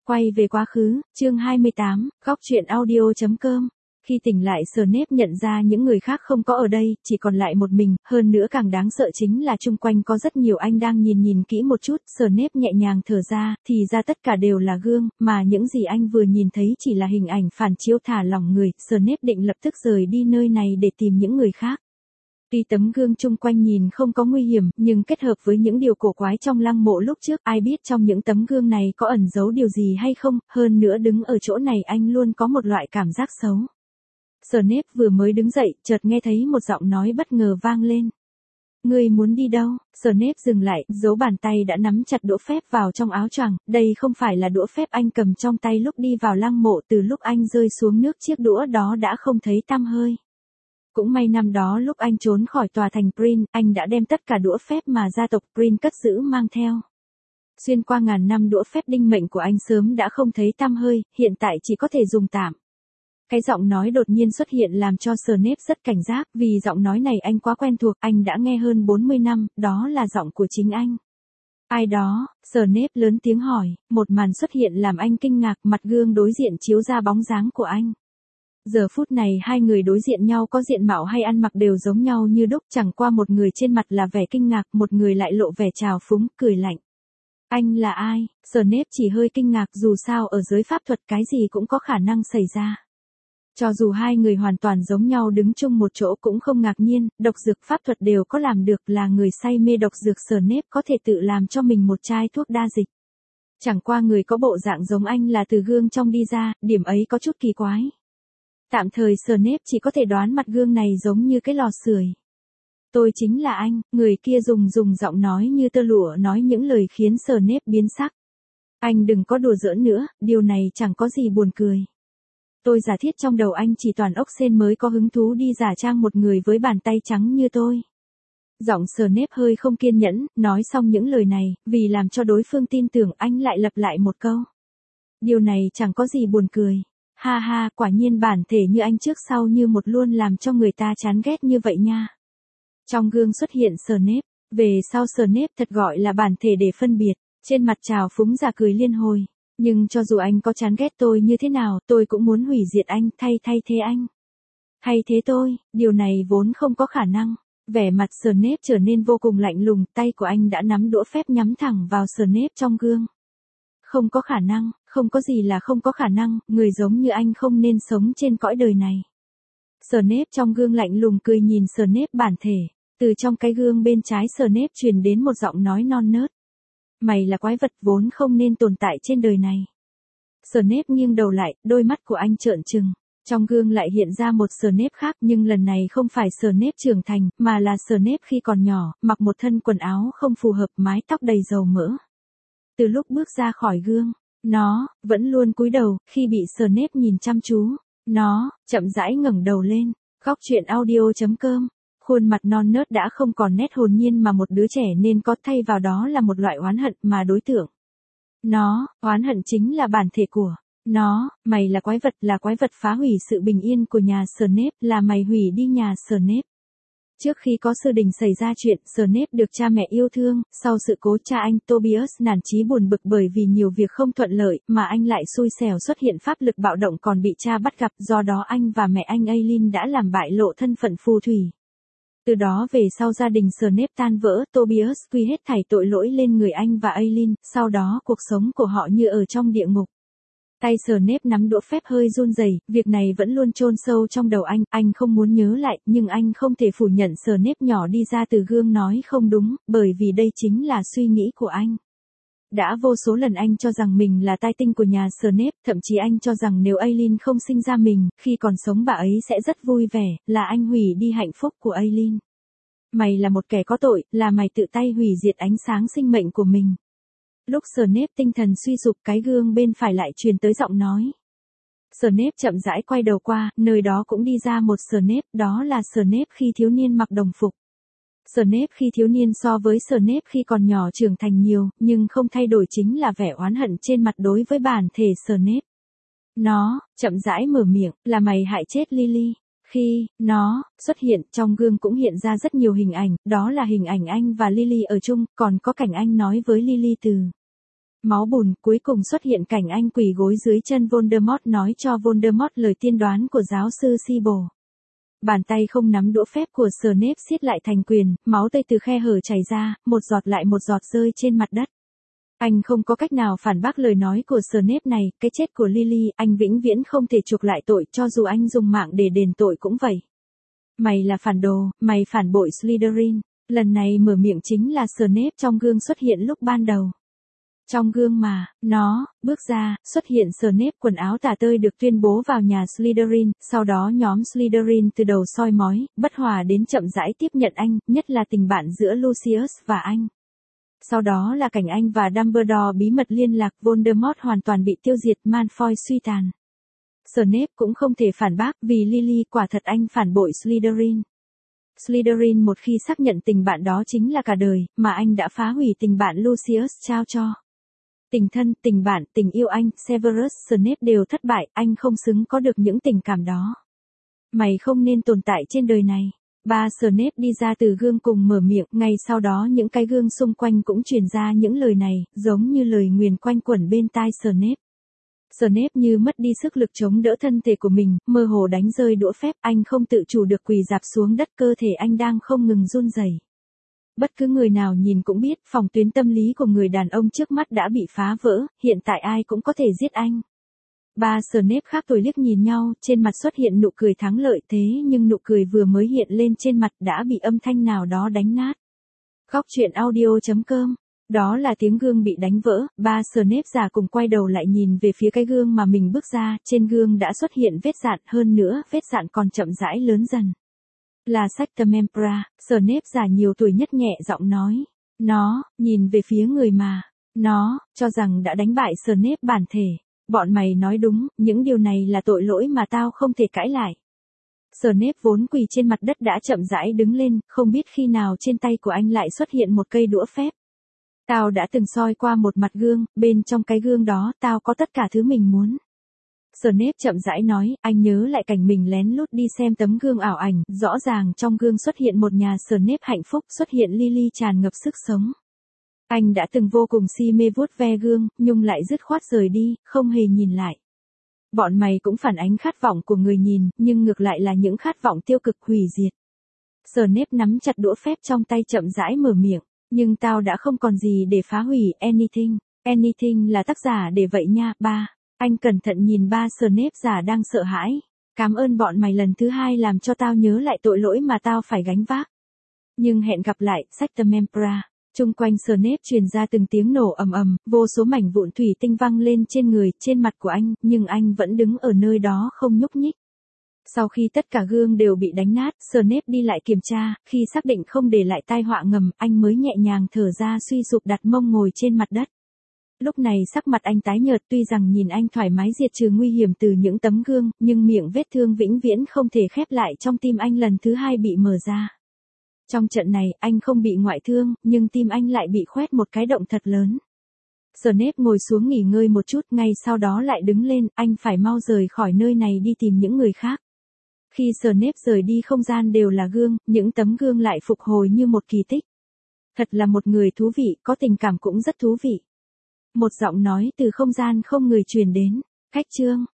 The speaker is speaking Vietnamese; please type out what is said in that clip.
Quay về quá khứ, chương 28, góc truyện audio.com. Khi tỉnh lại Snape nhận ra những người khác không có ở đây, chỉ còn lại một mình, hơn nữa càng đáng sợ chính là chung quanh có rất nhiều anh đang nhìn kỹ một chút. Snape nhẹ nhàng thở ra, thì ra tất cả đều là gương, mà những gì anh vừa nhìn thấy chỉ là hình ảnh phản chiếu thả lỏng người. Snape định lập tức rời đi nơi này để tìm những người khác. Tuy tấm gương chung quanh nhìn không có nguy hiểm, nhưng kết hợp với những điều cổ quái trong lăng mộ lúc trước, ai biết trong những tấm gương này có ẩn giấu điều gì hay không, hơn nữa đứng ở chỗ này anh luôn có một loại cảm giác xấu. Snape vừa mới đứng dậy, chợt nghe thấy một giọng nói bất ngờ vang lên. Ngươi muốn đi đâu? Snape dừng lại, giấu bàn tay đã nắm chặt đũa phép vào trong áo choàng, đây không phải là đũa phép anh cầm trong tay lúc đi vào lăng mộ, từ lúc anh rơi xuống nước chiếc đũa đó đã không thấy tăm hơi. Cũng may năm đó lúc anh trốn khỏi tòa thành Prin, anh đã đem tất cả đũa phép mà gia tộc Prin cất giữ mang theo. Xuyên qua ngàn năm đũa phép đinh mệnh của anh sớm đã không thấy tăm hơi, hiện tại chỉ có thể dùng tạm. Cái giọng nói đột nhiên xuất hiện làm cho Snape rất cảnh giác, vì giọng nói này anh quá quen thuộc, anh đã nghe hơn 40 năm, đó là giọng của chính anh. Ai đó? Snape lớn tiếng hỏi, một màn xuất hiện làm anh kinh ngạc, mặt gương đối diện chiếu ra bóng dáng của anh. Giờ phút này hai người đối diện nhau có diện mạo hay ăn mặc đều giống nhau như đúc, chẳng qua một người trên mặt là vẻ kinh ngạc, một người lại lộ vẻ trào phúng, cười lạnh. Anh là ai? Snape chỉ hơi kinh ngạc, dù sao ở giới pháp thuật cái gì cũng có khả năng xảy ra. Cho dù hai người hoàn toàn giống nhau đứng chung một chỗ cũng không ngạc nhiên, độc dược pháp thuật đều có làm được, là người say mê độc dược Snape có thể tự làm cho mình một chai thuốc đa dịch. Chẳng qua người có bộ dạng giống anh là từ gương trong đi ra, điểm ấy có chút kỳ quái. Tạm thời Snape chỉ có thể đoán mặt gương này giống như cái lò sưởi. Tôi chính là anh, người kia dùng giọng nói như tơ lụa nói những lời khiến Snape biến sắc. Anh đừng có đùa giỡn nữa, điều này chẳng có gì buồn cười. Tôi giả thiết trong đầu anh chỉ toàn ốc sên mới có hứng thú đi giả trang một người với bàn tay trắng như tôi. Giọng Snape hơi không kiên nhẫn, nói xong những lời này, vì làm cho đối phương tin tưởng anh lại lặp lại một câu. Điều này chẳng có gì buồn cười. Ha ha, quả nhiên bản thể như anh trước sau như một luôn làm cho người ta chán ghét như vậy nha. Trong gương xuất hiện Snape, về sau Snape thật gọi là bản thể để phân biệt, trên mặt trào phúng giả cười liên hồi. Nhưng cho dù anh có chán ghét tôi như thế nào, tôi cũng muốn hủy diệt anh, thay thế anh. Thay thế tôi, điều này vốn không có khả năng. Vẻ mặt Snape trở nên vô cùng lạnh lùng, tay của anh đã nắm đũa phép nhắm thẳng vào Snape trong gương. Không có khả năng, không có gì là không có khả năng, người giống như anh không nên sống trên cõi đời này. Snape trong gương lạnh lùng cười nhìn Snape bản thể, từ trong cái gương bên trái Snape truyền đến một giọng nói non nớt. Mày là quái vật vốn không nên tồn tại trên đời này. Snape nghiêng đầu lại, đôi mắt của anh trợn trừng. Trong gương lại hiện ra một Snape khác, nhưng lần này không phải Snape trưởng thành, mà là Snape khi còn nhỏ, mặc một thân quần áo không phù hợp, mái tóc đầy dầu mỡ. Từ lúc bước ra khỏi gương, nó vẫn luôn cúi đầu, khi bị Snape nhìn chăm chú, nó chậm rãi ngẩng đầu lên. Góc truyện audio.com. Khuôn mặt non nớt đã không còn nét hồn nhiên mà một đứa trẻ nên có, thay vào đó là một loại oán hận mà đối tượng. Nó, oán hận chính là bản thể của nó, mày là quái vật phá hủy sự bình yên của nhà Snape, là mày hủy đi nhà Snape. Trước khi có sư đình xảy ra chuyện, Snape được cha mẹ yêu thương, sau sự cố cha anh Tobias nản chí buồn bực bởi vì nhiều việc không thuận lợi, mà anh lại xui xẻo xuất hiện pháp lực bạo động còn bị cha bắt gặp, do đó anh và mẹ anh Aileen đã làm bại lộ thân phận phù thủy. Từ đó về sau gia đình Snape tan vỡ, Tobias quy hết thảy tội lỗi lên người anh và Aileen, sau đó cuộc sống của họ như ở trong địa ngục. Tay Snape nắm đũa phép hơi run rẩy, việc này vẫn luôn chôn sâu trong đầu anh không muốn nhớ lại, nhưng anh không thể phủ nhận Snape nhỏ đi ra từ gương nói không đúng, bởi vì đây chính là suy nghĩ của anh. Đã vô số lần anh cho rằng mình là tai tinh của nhà Snape, thậm chí anh cho rằng nếu Aileen không sinh ra mình, khi còn sống bà ấy sẽ rất vui vẻ, là anh hủy đi hạnh phúc của Aileen. Mày là một kẻ có tội, là mày tự tay hủy diệt ánh sáng sinh mệnh của mình. Lúc Snape tinh thần suy sụp, cái gương bên phải lại truyền tới giọng nói. Snape chậm rãi quay đầu qua, nơi đó cũng đi ra một Snape, đó là Snape khi thiếu niên mặc đồng phục. Snape khi thiếu niên so với Snape khi còn nhỏ trưởng thành nhiều, nhưng không thay đổi chính là vẻ oán hận trên mặt đối với bản thể Snape. Nó chậm rãi mở miệng, là mày hại chết Lily. Khi nó xuất hiện, trong gương cũng hiện ra rất nhiều hình ảnh, đó là hình ảnh anh và Lily ở chung, còn có cảnh anh nói với Lily từ máu bùn, cuối cùng xuất hiện cảnh anh quỳ gối dưới chân Voldemort nói cho Voldemort lời tiên đoán của giáo sư Sibble. Bàn tay không nắm đũa phép của Snape siết lại thành quyền, máu tươi từ khe hở chảy ra, một giọt lại một giọt rơi trên mặt đất. Anh không có cách nào phản bác lời nói của Snape này, cái chết của Lily, anh vĩnh viễn không thể chuộc lại tội cho dù anh dùng mạng để đền tội cũng vậy. Mày là phản đồ, mày phản bội Slytherin. Lần này mở miệng chính là Snape trong gương xuất hiện lúc ban đầu. Trong gương mà, nó, bước ra, xuất hiện Snape quần áo tả tơi được tuyên bố vào nhà Slytherin, sau đó nhóm Slytherin từ đầu soi mói, bất hòa đến chậm rãi tiếp nhận anh, nhất là tình bạn giữa Lucius và anh. Sau đó là cảnh anh và Dumbledore bí mật liên lạc, Voldemort hoàn toàn bị tiêu diệt, Malfoy suy tàn. Snape cũng không thể phản bác vì Lily quả thật anh phản bội Slytherin. Slytherin một khi xác nhận tình bạn đó chính là cả đời, mà anh đã phá hủy tình bạn Lucius trao cho. Tình thân, tình bạn, tình yêu anh, Severus Snape đều thất bại, anh không xứng có được những tình cảm đó. Mày không nên tồn tại trên đời này. Ba Snape đi ra từ gương cùng mở miệng, ngay sau đó những cái gương xung quanh cũng truyền ra những lời này, giống như lời nguyền quanh quẩn bên tai Snape. Snape như mất đi sức lực chống đỡ thân thể của mình, mơ hồ đánh rơi đũa phép, anh không tự chủ được quỳ rạp xuống đất, cơ thể anh đang không ngừng run rẩy. Bất cứ người nào nhìn cũng biết, phòng tuyến tâm lý của người đàn ông trước mắt đã bị phá vỡ, hiện tại ai cũng có thể giết anh. Ba Snape khác tuổi liếc nhìn nhau, trên mặt xuất hiện nụ cười thắng lợi, thế nhưng nụ cười vừa mới hiện lên trên mặt đã bị âm thanh nào đó đánh nát. Góc truyện audio.com. Đó là tiếng gương bị đánh vỡ, ba Snape già cùng quay đầu lại nhìn về phía cái gương mà mình bước ra, trên gương đã xuất hiện vết dạn, hơn nữa, vết dạn còn chậm rãi lớn dần. Là Sectum Sempra, Snape già nhiều tuổi nhất nhẹ giọng nói. Nó, nhìn về phía người mà, nó, cho rằng đã đánh bại Snape bản thể. Bọn mày nói đúng, những điều này là tội lỗi mà tao không thể cãi lại. Snape vốn quỳ trên mặt đất đã chậm rãi đứng lên, không biết khi nào trên tay của anh lại xuất hiện một cây đũa phép. Tao đã từng soi qua một mặt gương, bên trong cái gương đó, tao có tất cả thứ mình muốn. Snape chậm rãi nói, anh nhớ lại cảnh mình lén lút đi xem tấm gương ảo ảnh, rõ ràng trong gương xuất hiện một nhà Snape hạnh phúc, xuất hiện Lily tràn ngập sức sống. Anh đã từng vô cùng si mê vuốt ve gương, nhưng lại dứt khoát rời đi, không hề nhìn lại. Bọn mày cũng phản ánh khát vọng của người nhìn, nhưng ngược lại là những khát vọng tiêu cực hủy diệt. Snape nắm chặt đũa phép trong tay chậm rãi mở miệng, nhưng tao đã không còn gì để phá hủy, anything. Anything là tác giả để vậy nha, ba. Anh cẩn thận nhìn ba Snape già đang sợ hãi. Cảm ơn bọn mày lần thứ hai làm cho tao nhớ lại tội lỗi mà tao phải gánh vác. Nhưng hẹn gặp lại, Sectum Sempra. Chung quanh Snape truyền ra từng tiếng nổ ầm ầm, vô số mảnh vụn thủy tinh văng lên trên người, trên mặt của anh, nhưng anh vẫn đứng ở nơi đó không nhúc nhích. Sau khi tất cả gương đều bị đánh nát, Snape đi lại kiểm tra, khi xác định không để lại tai họa ngầm, anh mới nhẹ nhàng thở ra suy sụp đặt mông ngồi trên mặt đất. Lúc này sắc mặt anh tái nhợt, tuy rằng nhìn anh thoải mái diệt trừ nguy hiểm từ những tấm gương, nhưng miệng vết thương vĩnh viễn không thể khép lại trong tim anh lần thứ hai bị mở ra. Trong trận này, anh không bị ngoại thương, nhưng tim anh lại bị khoét một cái động thật lớn. Snape ngồi xuống nghỉ ngơi một chút, ngay sau đó lại đứng lên, anh phải mau rời khỏi nơi này đi tìm những người khác. Khi Snape rời đi không gian đều là gương, những tấm gương lại phục hồi như một kỳ tích. Thật là một người thú vị, có tình cảm cũng rất thú vị. Một giọng nói từ không gian không người truyền đến. Khách chương.